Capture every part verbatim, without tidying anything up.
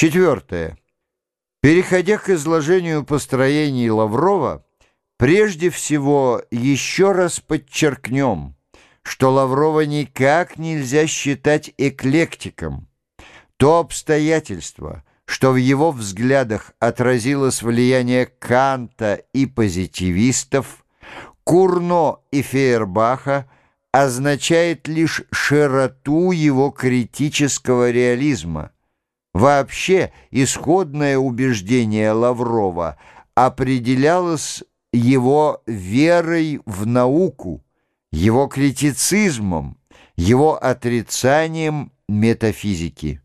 Четвертое. Переходя к изложению построений Лаврова, прежде всего еще раз подчеркнем, что Лаврова никак нельзя считать эклектиком. То обстоятельство, что в его взглядах отразилось влияние Канта и позитивистов, Курно и Фейербаха, означает лишь широту его критического реализма. Вообще, исходное убеждение Лаврова определялось его верой в науку, его критицизмом, его отрицанием метафизики.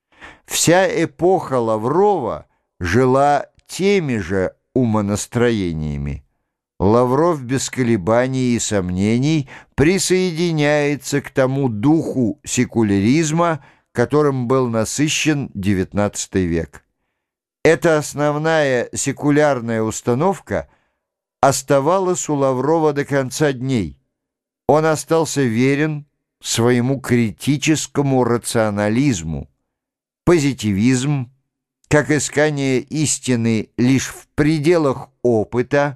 Вся эпоха Лаврова жила теми же умонастроениями. Лавров без колебаний и сомнений присоединяется к тому духу секуляризма, которым был насыщен девятнадцатый век. Эта основная секулярная установка оставалась у Лаврова до конца дней. Он остался верен своему критическому рационализму. Позитивизм, как искание истины лишь в пределах опыта,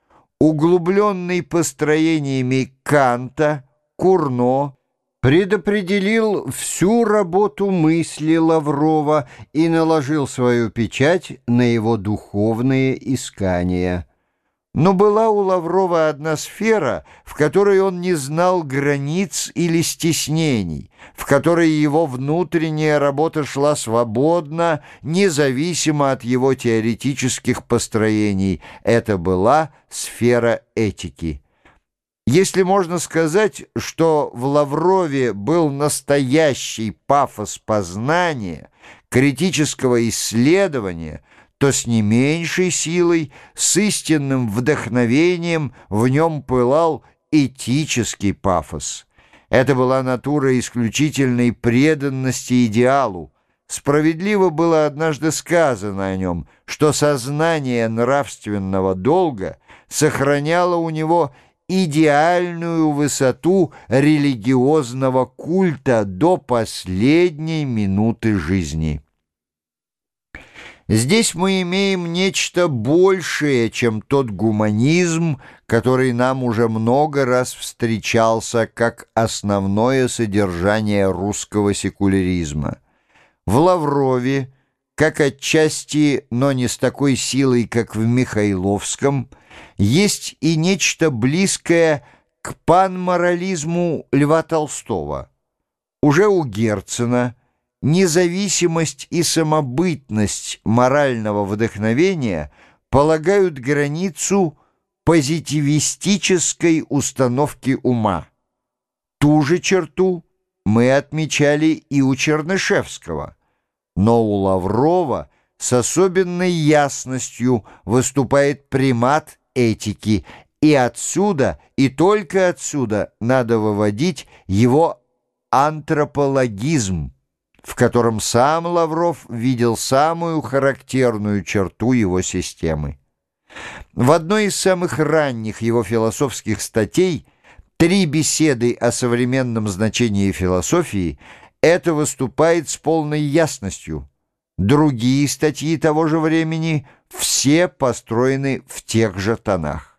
углубленный построениями Канта, Курно, предопределил всю работу мысли Лаврова и наложил свою печать на его духовные искания. Но была у Лаврова одна сфера, в которой он не знал границ или стеснений, в которой его внутренняя работа шла свободно, независимо от его теоретических построений. Это была сфера этики. Если можно сказать, что в Лаврове был настоящий пафос познания, критического исследования, то с не меньшей силой, с истинным вдохновением в нем пылал этический пафос. Это была натура исключительной преданности идеалу. Справедливо было однажды сказано о нем, что сознание нравственного долга сохраняло у него идеальную высоту религиозного культа до последней минуты жизни. Здесь мы имеем нечто большее, чем тот гуманизм, который нам уже много раз встречался как основное содержание русского секуляризма. В Лаврове, как отчасти, но не с такой силой, как в Михайловском, есть и нечто близкое к панморализму Льва Толстого. Уже у Герцена независимость и самобытность морального вдохновения полагают границу позитивистической установки ума. Ту же черту мы отмечали и у Чернышевского, но у Лаврова с особенной ясностью выступает примат этики, и отсюда, и только отсюда надо выводить его антропологизм, в котором сам Лавров видел самую характерную черту его системы. В одной из самых ранних его философских статей «Три беседы о современном значении философии» это выступает с полной ясностью. Другие статьи того же времени все построены в тех же тонах.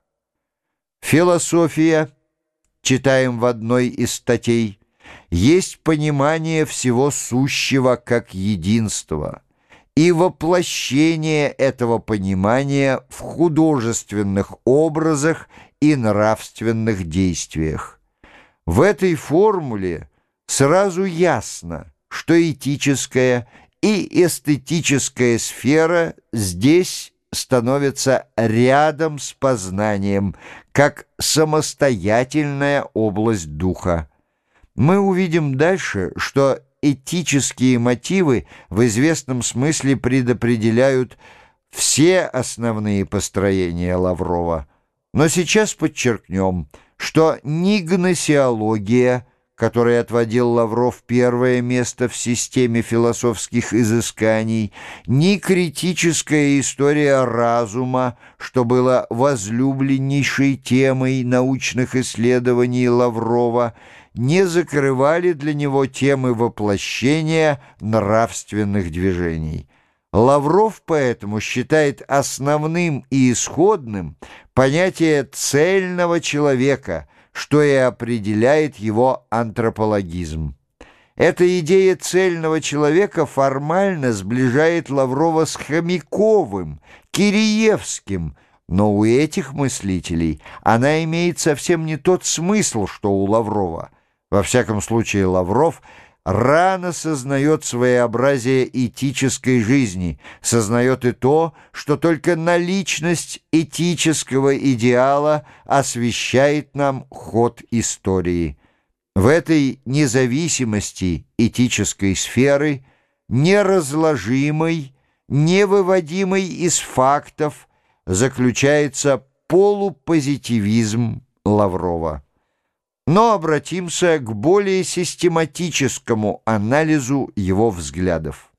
Философия, читаем в одной из статей, есть понимание всего сущего как единства и воплощение этого понимания в художественных образах и нравственных действиях. В этой формуле сразу ясно, что этическая и эстетическая сфера здесь становится рядом с познанием, как самостоятельная область духа. Мы увидим дальше, что этические мотивы в известном смысле предопределяют все основные построения Лаврова. Но сейчас подчеркнем, что ни гносеология, которой отводил Лавров первое место в системе философских изысканий, ни критическая история разума, что было возлюбленнейшей темой научных исследований Лаврова, не закрывали для него темы воплощения нравственных движений. Лавров поэтому считает основным и исходным понятие цельного человека, что и определяет его антропологизм. Эта идея цельного человека формально сближает Лаврова с Хомяковым, Киреевским, но у этих мыслителей она имеет совсем не тот смысл, что у Лаврова. Во всяком случае, Лавров рано сознает своеобразие этической жизни, сознает и то, что только наличность этического идеала освещает нам ход истории. В этой независимости этической сферы, неразложимой, невыводимой из фактов, заключается полупозитивизм Лаврова. Но обратимся к более систематическому анализу его взглядов.